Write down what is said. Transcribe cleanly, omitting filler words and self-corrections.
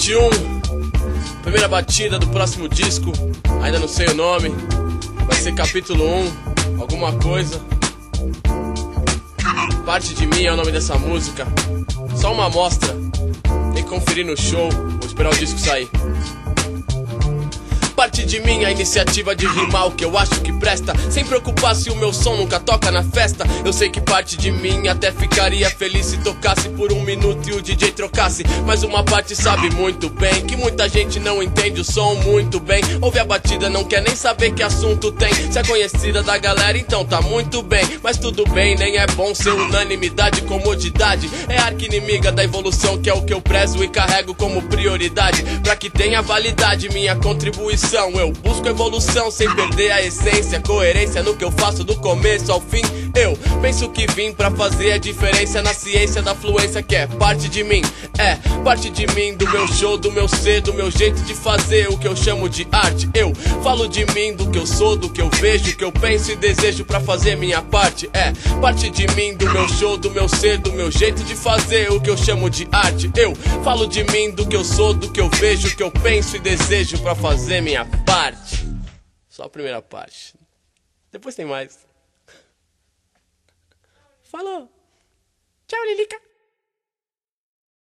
Parte 1, primeira batida do próximo disco. Ainda não sei o nome. Vai ser capítulo 1, alguma coisa. Parte de mim é o nome dessa música. Só uma amostra. Tem que conferir no show. Vou esperar o disco sair. Parte de mim a iniciativa de rimar o que eu acho que presta, sem preocupar se o meu som nunca toca na festa. Eu sei que parte de mim até ficaria feliz se tocasse por 1 minuto e o DJ trocasse. Mas uma parte sabe muito bem que muita gente não entende o som muito bem. Ouve a batida, não quer nem saber que assunto tem. Se é conhecida da galera, então tá muito bem. Mas tudo bem, nem é bom ser unanimidade. Comodidade é a arqui-inimiga da evolução, que é o que eu prezo e carrego como prioridade. Pra que tenha validade minha contribuição, eu busco evolução sem perder a essência, coerência no que eu faço do começo ao fim. Eu penso que vim pra fazer a diferença na ciência da fluência, que é parte de mim. É parte de mim, do meu show, do meu ser, do meu jeito de fazer o que eu chamo de arte. Eu falo de mim, do que eu sou, do que eu vejo, que eu penso e desejo pra fazer minha parte. É parte de mim, do meu show, do meu ser, do meu jeito de fazer o que eu chamo de arte. Eu falo de mim, do que eu sou, do que eu vejo, que eu penso e desejo pra fazer minha parte. Só a primeira parte. Depois tem mais. Falou. Tchau, Lilica.